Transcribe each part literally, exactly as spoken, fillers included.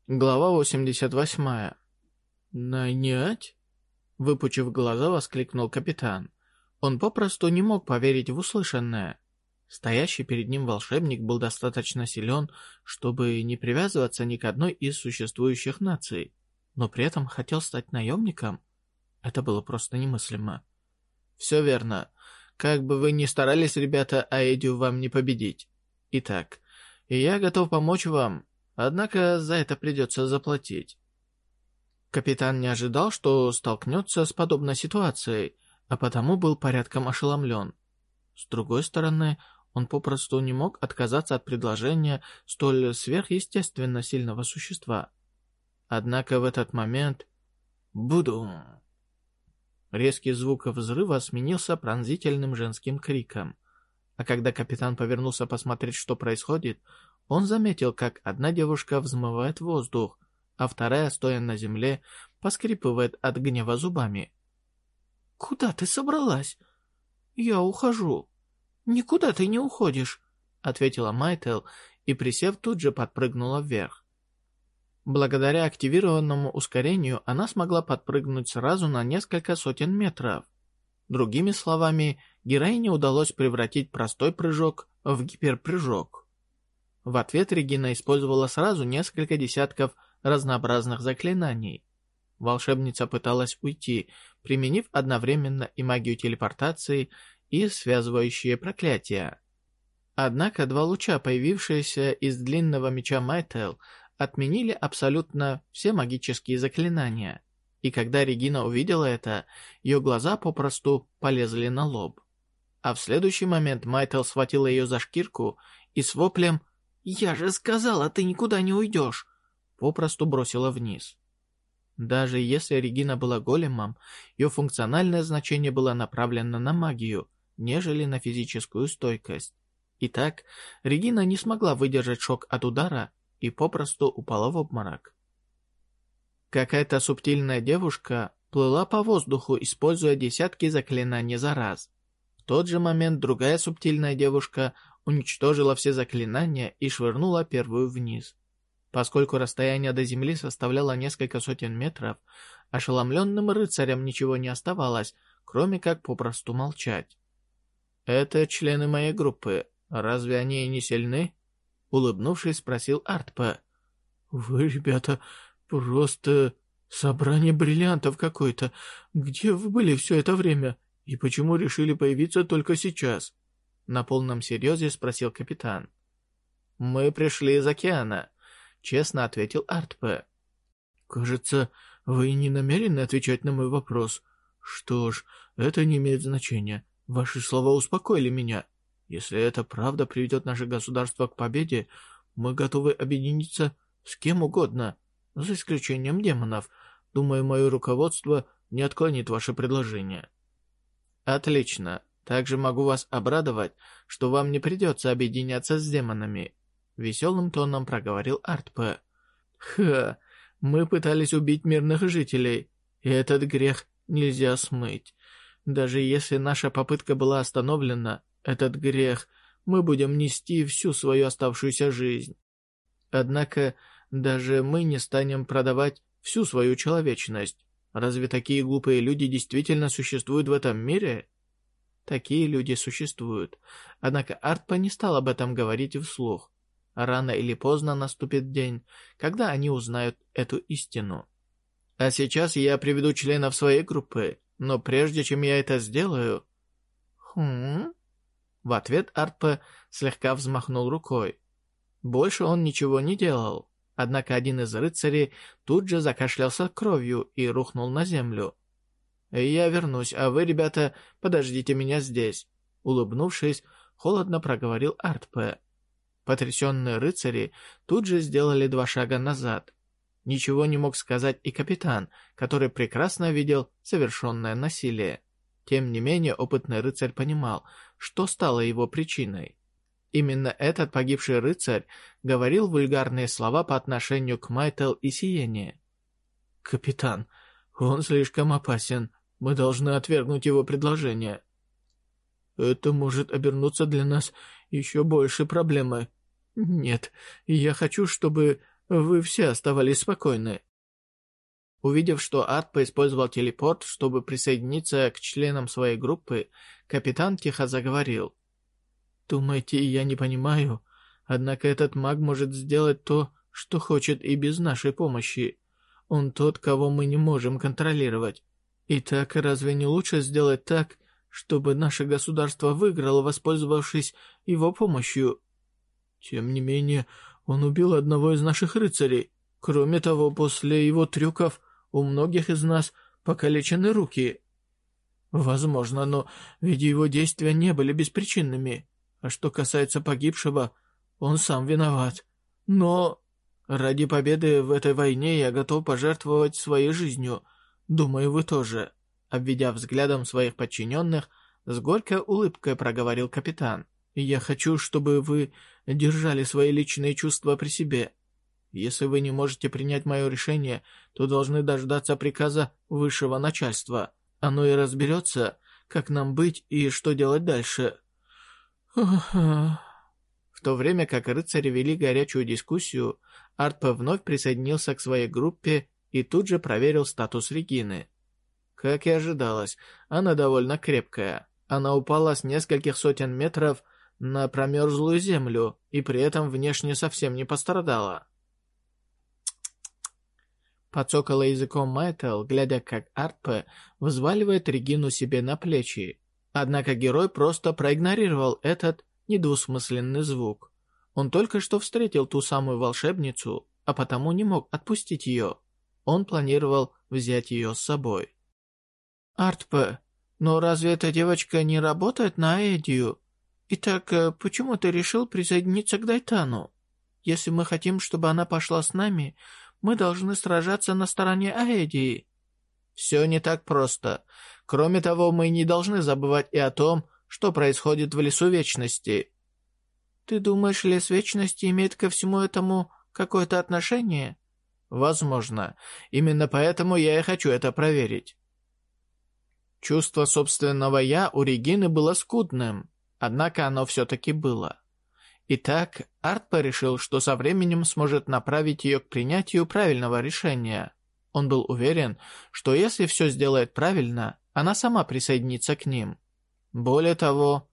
Глава восемьдесят восьмая. «Нанять?» — выпучив глаза, воскликнул капитан. Он попросту не мог поверить в услышанное. Стоящий перед ним волшебник был достаточно силен, чтобы не привязываться ни к одной из существующих наций, но при этом хотел стать наемником. Это было просто немыслимо. «Все верно. Как бы вы ни старались, ребята, Аэдию вам не победить. Итак, я готов помочь вам. Однако за это придется заплатить». Капитан не ожидал, что столкнется с подобной ситуацией, а потому был порядком ошеломлен. С другой стороны, он попросту не мог отказаться от предложения столь сверхъестественно сильного существа. Однако в этот момент... Будум! Резкий звук взрыва сменился пронзительным женским криком. А когда капитан повернулся посмотреть, что происходит, он заметил, как одна девушка взмывает воздух, а вторая, стоя на земле, поскрипывает от гнева зубами. «Куда ты собралась?» «Я ухожу». «Никуда ты не уходишь», — ответила Майтел и, присев, тут же подпрыгнула вверх. Благодаря активированному ускорению она смогла подпрыгнуть сразу на несколько сотен метров. Другими словами, героине удалось превратить простой прыжок в гиперпрыжок. В ответ Регина использовала сразу несколько десятков разнообразных заклинаний. Волшебница пыталась уйти, применив одновременно и магию телепортации, и связывающие проклятия. Однако два луча, появившиеся из длинного меча Майтел, отменили абсолютно все магические заклинания. И когда Регина увидела это, ее глаза попросту полезли на лоб. А в следующий момент Майтел схватила ее за шкирку и с воплем «Я же сказала, ты никуда не уйдешь!» попросту бросила вниз. Даже если Регина была големом, ее функциональное значение было направлено на магию, нежели на физическую стойкость. Итак, Регина не смогла выдержать шок от удара и попросту упала в обморок. Какая-то субтильная девушка плыла по воздуху, используя десятки заклинаний за раз. В тот же момент другая субтильная девушка уничтожила все заклинания и швырнула первую вниз. Поскольку расстояние до земли составляло несколько сотен метров, ошеломленным рыцарям ничего не оставалось, кроме как попросту молчать. «Это члены моей группы. Разве они не сильны?» Улыбнувшись, спросил Артпе. «Вы, ребята, просто собрание бриллиантов какое-то. Где вы были все это время? И почему решили появиться только сейчас?» На полном серьезе спросил капитан. «Мы пришли из океана», — честно ответил Артпе. «Кажется, вы не намерены отвечать на мой вопрос. Что ж, это не имеет значения. Ваши слова успокоили меня. Если это правда приведет наше государство к победе, мы готовы объединиться с кем угодно, за исключением демонов. Думаю, мое руководство не отклонит ваше предложение». «Отлично. Также могу вас обрадовать, что вам не придется объединяться с демонами», — веселым тоном проговорил Артпе. «Ха, мы пытались убить мирных жителей, и этот грех нельзя смыть. Даже если наша попытка была остановлена, этот грех мы будем нести всю свою оставшуюся жизнь. Однако даже мы не станем продавать всю свою человечность. Разве такие глупые люди действительно существуют в этом мире?» Такие люди существуют. Однако Артпе не стал об этом говорить вслух. Рано или поздно наступит день, когда они узнают эту истину. «А сейчас я приведу членов своей группы, но прежде чем я это сделаю...» «Хм...» В ответ Артпе слегка взмахнул рукой. Больше он ничего не делал. Однако один из рыцарей тут же закашлялся кровью и рухнул на землю. «Я вернусь, а вы, ребята, подождите меня здесь», — улыбнувшись, холодно проговорил Артпе. Потрясенные рыцари тут же сделали два шага назад. Ничего не мог сказать и капитан, который прекрасно видел совершенное насилие. Тем не менее, опытный рыцарь понимал, что стало его причиной. Именно этот погибший рыцарь говорил вульгарные слова по отношению к Майтел и Сиене. «Капитан, он слишком опасен. Мы должны отвергнуть его предложение. Это может обернуться для нас еще большей проблемой. Нет, я хочу, чтобы вы все оставались спокойны. Увидев, что Артпа использовал телепорт, чтобы присоединиться к членам своей группы, капитан тихо заговорил. «Думаете, я не понимаю? Однако этот маг может сделать то, что хочет и без нашей помощи. Он тот, кого мы не можем контролировать. Итак, разве не лучше сделать так, чтобы наше государство выиграло, воспользовавшись его помощью? Тем не менее, он убил одного из наших рыцарей. Кроме того, после его трюков у многих из нас покалечены руки. Возможно, но ведь его действия не были беспричинными. А что касается погибшего, он сам виноват. Но ради победы в этой войне я готов пожертвовать своей жизнью. Думаю, вы тоже». Обведя взглядом своих подчиненных, с горькой улыбкой проговорил капитан. «Я хочу, чтобы вы держали свои личные чувства при себе. Если вы не можете принять мое решение, то должны дождаться приказа высшего начальства. Оно и разберется, как нам быть и что делать дальше». В то время как рыцари вели горячую дискуссию, Артпа вновь присоединился к своей группе и тут же проверил статус Регины. Как и ожидалось, она довольно крепкая. Она упала с нескольких сотен метров на промерзлую землю и при этом внешне совсем не пострадала. Подцокала языком Майтел, глядя, как Артпа взваливает Регину себе на плечи. Однако герой просто проигнорировал этот недвусмысленный звук. Он только что встретил ту самую волшебницу, а потому не мог отпустить ее. Он планировал взять ее с собой. «Артпа, но разве эта девочка не работает на Аэдию? Итак, почему ты решил присоединиться к Дайтану? Если мы хотим, чтобы она пошла с нами, мы должны сражаться на стороне Аэдии». «Все не так просто. Кроме того, мы не должны забывать и о том, что происходит в Лесу Вечности». «Ты думаешь, Лес Вечности имеет ко всему этому какое-то отношение?» «Возможно. Именно поэтому я и хочу это проверить». Чувство собственного «я» у Регины было скудным, однако оно все-таки было. Итак, Артпа решил, что со временем сможет направить ее к принятию правильного решения. Он был уверен, что если все сделает правильно, она сама присоединится к ним. Более того...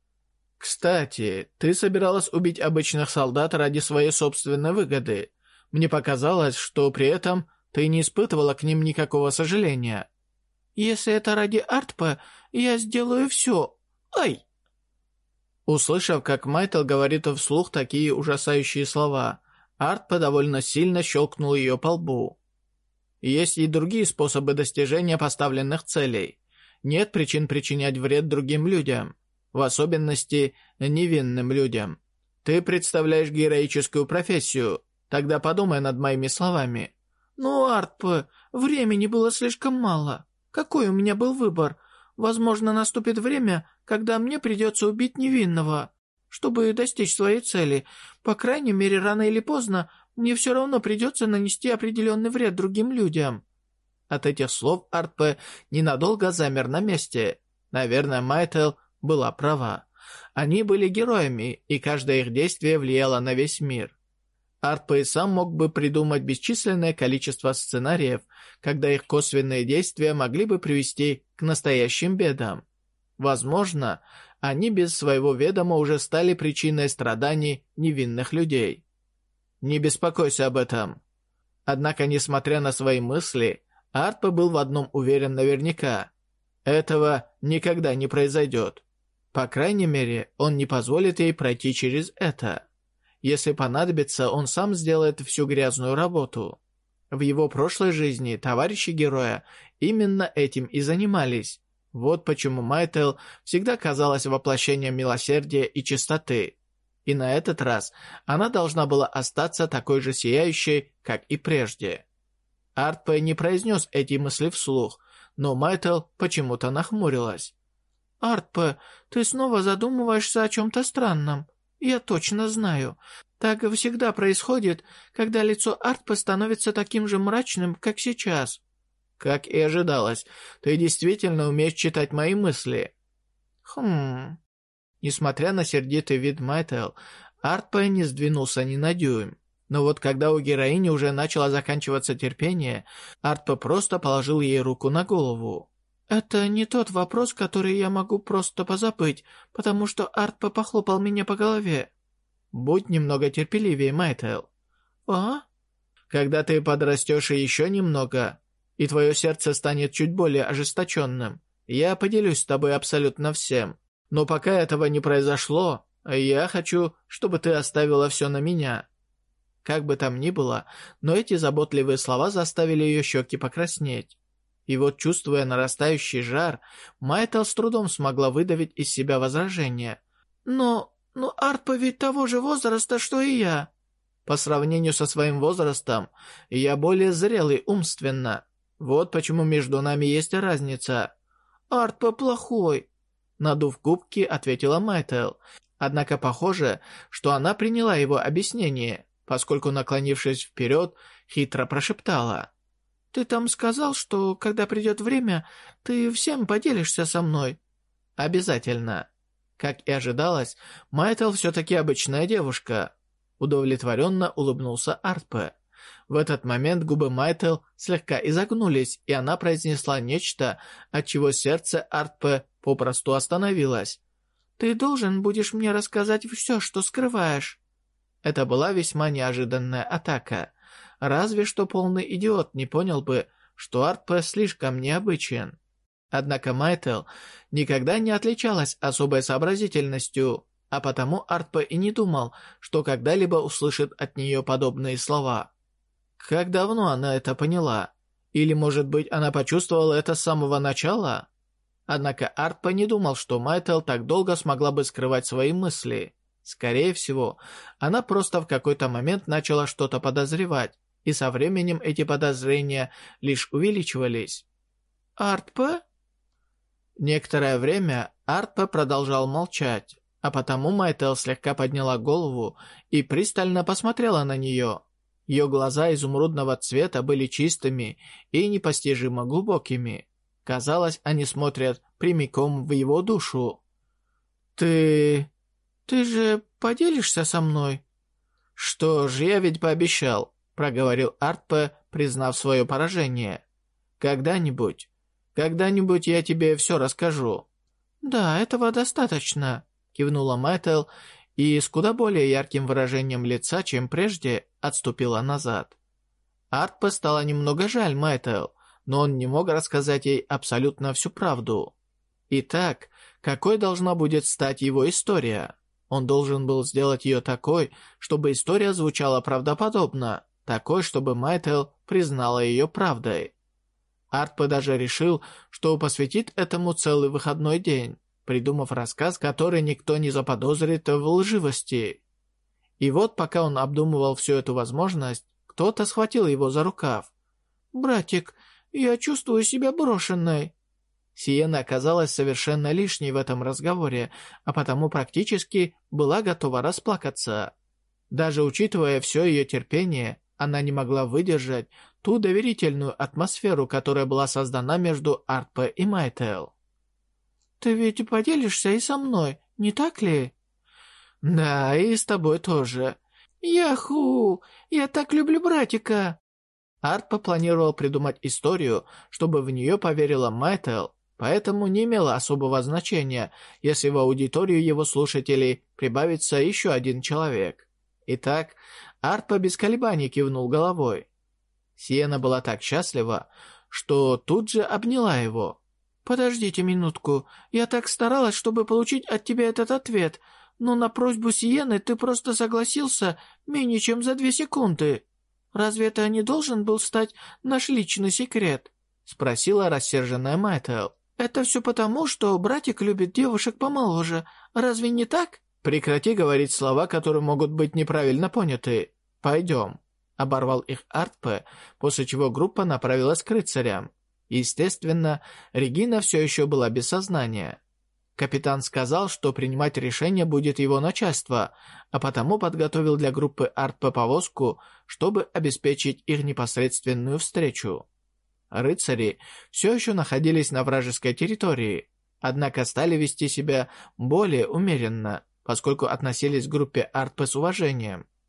«Кстати, ты собиралась убить обычных солдат ради своей собственной выгоды. Мне показалось, что при этом ты не испытывала к ним никакого сожаления». «Если это ради Артпа, я сделаю все. Ай!» Услышав, как Майтел говорит вслух такие ужасающие слова, Артпа довольно сильно щелкнул ее по лбу. Есть и другие способы достижения поставленных целей. Нет причин причинять вред другим людям, в особенности невинным людям. Ты представляешь героическую профессию, тогда подумай над моими словами. «Ну, Артпа, времени было слишком мало. Какой у меня был выбор? Возможно, наступит время, когда мне придется убить невинного, чтобы достичь своей цели. По крайней мере, рано или поздно мне все равно придется нанести определенный вред другим людям». От этих слов Артпа ненадолго замер на месте. Наверное, Майтел была права. Они были героями, и каждое их действие влияло на весь мир. Артпа и сам мог бы придумать бесчисленное количество сценариев, когда их косвенные действия могли бы привести к настоящим бедам. Возможно, они без своего ведома уже стали причиной страданий невинных людей. Не беспокойся об этом. Однако, несмотря на свои мысли, Артпа был в одном уверен наверняка. Этого никогда не произойдет. По крайней мере, он не позволит ей пройти через это. Если понадобится, он сам сделает всю грязную работу. В его прошлой жизни товарищи героя именно этим и занимались. Вот почему Майтел всегда казалась воплощением милосердия и чистоты. И на этот раз она должна была остаться такой же сияющей, как и прежде. Артпа не произнес эти мысли вслух, но Майтел почему-то нахмурилась. «Артпа, ты снова задумываешься о чем-то странном. Я точно знаю. Так всегда происходит, когда лицо Артпы становится таким же мрачным, как сейчас». «Как и ожидалось, ты действительно умеешь читать мои мысли». «Хм...» Несмотря на сердитый вид Майтел, Артпа не сдвинулся ни на дюйм. Но вот когда у героини уже начало заканчиваться терпение, Артпе просто положил ей руку на голову. «Это не тот вопрос, который я могу просто позабыть, потому что Артпе похлопал меня по голове». «Будь немного терпеливее, Майтел». «А?» «Когда ты подрастешь еще немного, и твое сердце станет чуть более ожесточенным, я поделюсь с тобой абсолютно всем. Но пока этого не произошло, я хочу, чтобы ты оставила все на меня». Как бы там ни было, но эти заботливые слова заставили ее щеки покраснеть. И вот, чувствуя нарастающий жар, Майтел с трудом смогла выдавить из себя возражение. «Но... но Артпе ведь того же возраста, что и я». «По сравнению со своим возрастом, я более зрелый умственно. Вот почему между нами есть разница». «Артпе плохой», — надув губки, ответила Майтел. Однако похоже, что она приняла его объяснение, поскольку, наклонившись вперед, хитро прошептала. «Ты там сказал, что, когда придет время, ты всем поделишься со мной?» «Обязательно». Как и ожидалось, Майтел все-таки обычная девушка. Удовлетворенно улыбнулся Артпе. В этот момент губы Майтел слегка изогнулись, и она произнесла нечто, от чего сердце Артпе попросту остановилось. «Ты должен будешь мне рассказать все, что скрываешь». Это была весьма неожиданная атака. Разве что полный идиот не понял бы, что Артпе слишком необычен. Однако Майтел никогда не отличалась особой сообразительностью, а потому Артпе и не думал, что когда-либо услышит от нее подобные слова. Как давно она это поняла? Или, может быть, она почувствовала это с самого начала? Однако Артпе не думал, что Майтел так долго смогла бы скрывать свои мысли. Скорее всего, она просто в какой-то момент начала что-то подозревать, и со временем эти подозрения лишь увеличивались. «Артпе?» Некоторое время Артпе продолжал молчать, а потому Майтел слегка подняла голову и пристально посмотрела на нее. Ее глаза изумрудного цвета были чистыми и непостижимо глубокими. Казалось, они смотрят прямиком в его душу. «Ты... ты же поделишься со мной?» «Что ж, я ведь пообещал», — проговорил Артпе, признав свое поражение. «Когда-нибудь, когда-нибудь я тебе все расскажу». «Да, этого достаточно», — кивнула Майтел и с куда более ярким выражением лица, чем прежде, отступила назад. Артпе стало немного жаль Майтел, но он не мог рассказать ей абсолютно всю правду. Итак, какой должна будет стать его история? Он должен был сделать ее такой, чтобы история звучала правдоподобно, такой, чтобы Майтел признала ее правдой. Артпе даже решил, что посвятит этому целый выходной день, придумав рассказ, который никто не заподозрит в лживости. И вот пока он обдумывал всю эту возможность, кто-то схватил его за рукав. «Братик, я чувствую себя брошенной». Сиена оказалась совершенно лишней в этом разговоре, а потому практически была готова расплакаться. Даже учитывая все ее терпение, она не могла выдержать ту доверительную атмосферу, которая была создана между Артпе и Майтел. «Ты ведь поделишься и со мной, не так ли?» «Да, и с тобой тоже». «Яху! Я так люблю братика!» Артпе планировал придумать историю, чтобы в нее поверила Майтел, поэтому не имело особого значения, если в аудиторию его слушателей прибавится еще один человек. Итак, Артпе без колебаний кивнул головой. Сиена была так счастлива, что тут же обняла его. «Подождите минутку, я так старалась, чтобы получить от тебя этот ответ, но на просьбу Сиены ты просто согласился менее чем за две секунды. Разве это не должен был стать наш личный секрет?» — спросила рассерженная Майтел. «Это все потому, что братик любит девушек помоложе. Разве не так?» «Прекрати говорить слова, которые могут быть неправильно поняты. Пойдем», — оборвал их Артпе, после чего группа направилась к рыцарям. Естественно, Регина все еще была без сознания. Капитан сказал, что принимать решение будет его начальство, а потому подготовил для группы Артпе повозку, чтобы обеспечить их непосредственную встречу. Рыцари все еще находились на вражеской территории, однако стали вести себя более умеренно, поскольку относились к группе Артпе с уважением.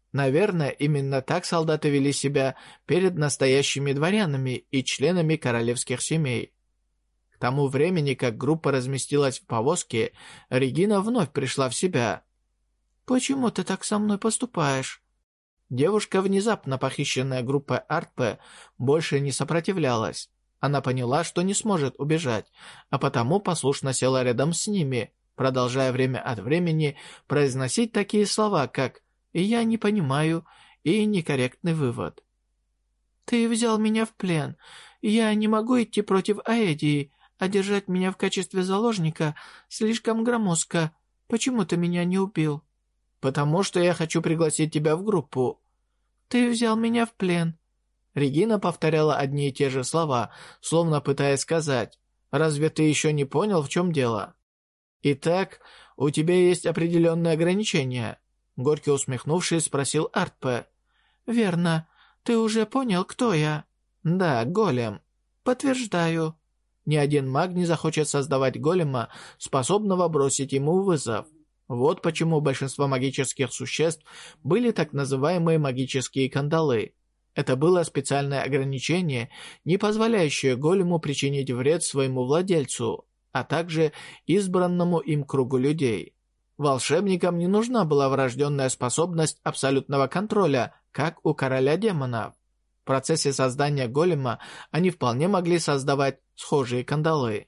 Наверное, именно так солдаты вели себя перед настоящими дворянами и членами королевских семей. К тому времени, как группа разместилась в повозке, Регина вновь пришла в себя. «Почему ты так со мной поступаешь?» Девушка, внезапно похищенная группой Артпе, больше не сопротивлялась. Она поняла, что не сможет убежать, а потому послушно села рядом с ними, продолжая время от времени произносить такие слова, как «я не понимаю» и «некорректный вывод». «Ты взял меня в плен. Я не могу идти против Аэдии, а держать меня в качестве заложника слишком громоздко. Почему ты меня не убил?» «Потому что я хочу пригласить тебя в группу». «Ты взял меня в плен». Регина повторяла одни и те же слова, словно пытаясь сказать: «Разве ты еще не понял, в чем дело?» «Итак, у тебя есть определенные ограничения», — горько усмехнувшись, спросил Артпе. «Верно. Ты уже понял, кто я?» «Да, голем». «Подтверждаю». Ни один маг не захочет создавать голема, способного бросить ему вызов. Вот почему большинство магических существ были так называемые магические кандалы. Это было специальное ограничение, не позволяющее голему причинить вред своему владельцу, а также избранному им кругу людей. Волшебникам не нужна была врожденная способность абсолютного контроля, как у короля демонов. В процессе создания голема они вполне могли создавать схожие кандалы.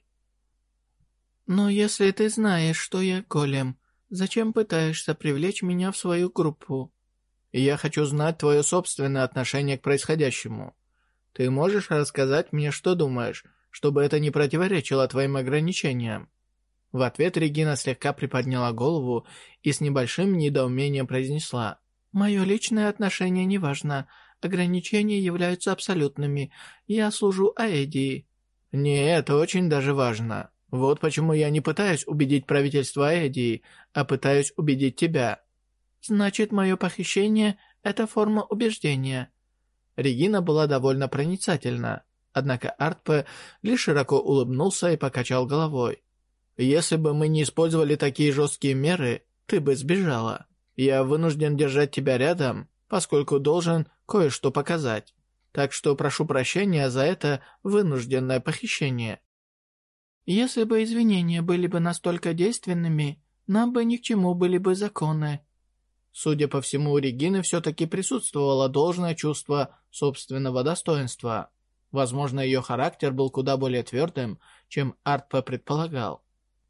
«Но если ты знаешь, что я голем, зачем пытаешься привлечь меня в свою группу?» «Я хочу знать твое собственное отношение к происходящему. Ты можешь рассказать мне, что думаешь, чтобы это не противоречило твоим ограничениям?» В ответ Регина слегка приподняла голову и с небольшим недоумением произнесла: «Мое личное отношение не важно. Ограничения являются абсолютными. Я служу Аэдии». «Не, это очень даже важно. Вот почему я не пытаюсь убедить правительство Аэдии, а пытаюсь убедить тебя». «Значит, мое похищение – это форма убеждения». Регина была довольно проницательна, однако Артпе лишь широко улыбнулся и покачал головой. «Если бы мы не использовали такие жесткие меры, ты бы сбежала. Я вынужден держать тебя рядом, поскольку должен кое-что показать. Так что прошу прощения за это вынужденное похищение». «Если бы извинения были бы настолько действенными, нам бы ни к чему были бы законы». Судя по всему, у Регины все-таки присутствовало должное чувство собственного достоинства. Возможно, ее характер был куда более твердым, чем Артпе предполагал.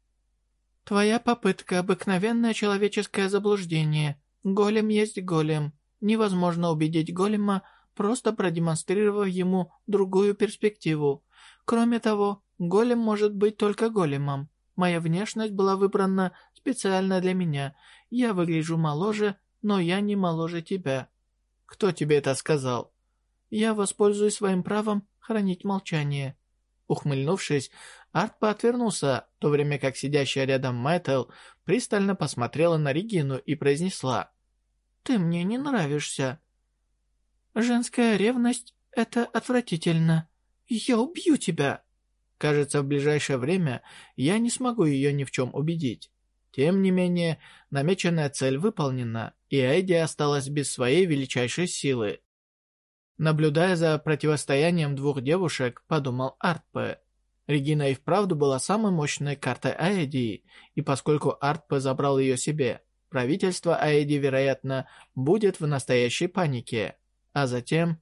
«Твоя попытка – обыкновенное человеческое заблуждение. Голем есть голем. Невозможно убедить голема, просто продемонстрировав ему другую перспективу. Кроме того, голем может быть только големом. Моя внешность была выбрана специально для меня. Я выгляжу моложе, но я не моложе тебя». «Кто тебе это сказал?» «Я воспользуюсь своим правом хранить молчание». Ухмыльнувшись, Артпе отвернулся, в то время как сидящая рядом Мэтл пристально посмотрела на Регину и произнесла: «Ты мне не нравишься». «Женская ревность – это отвратительно. Я убью тебя». Кажется, в ближайшее время я не смогу ее ни в чем убедить. Тем не менее, намеченная цель выполнена, и Эдди осталась без своей величайшей силы. Наблюдая за противостоянием двух девушек, подумал Артпе. Регина и вправду была самой мощной картой Аэдии, и поскольку Артпе забрал ее себе, правительство Аэдии, вероятно, будет в настоящей панике. А затем...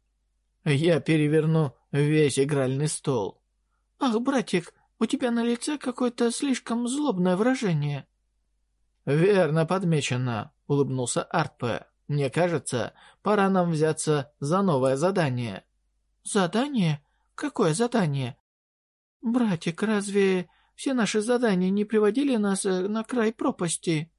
Я переверну весь игральный стол. «Ах, братик, у тебя на лице какое-то слишком злобное выражение». «Верно подмечено», — улыбнулся Артпе. «Мне кажется, пора нам взяться за новое задание». «Задание? Какое задание?» «Братик, разве все наши задания не приводили нас на край пропасти?»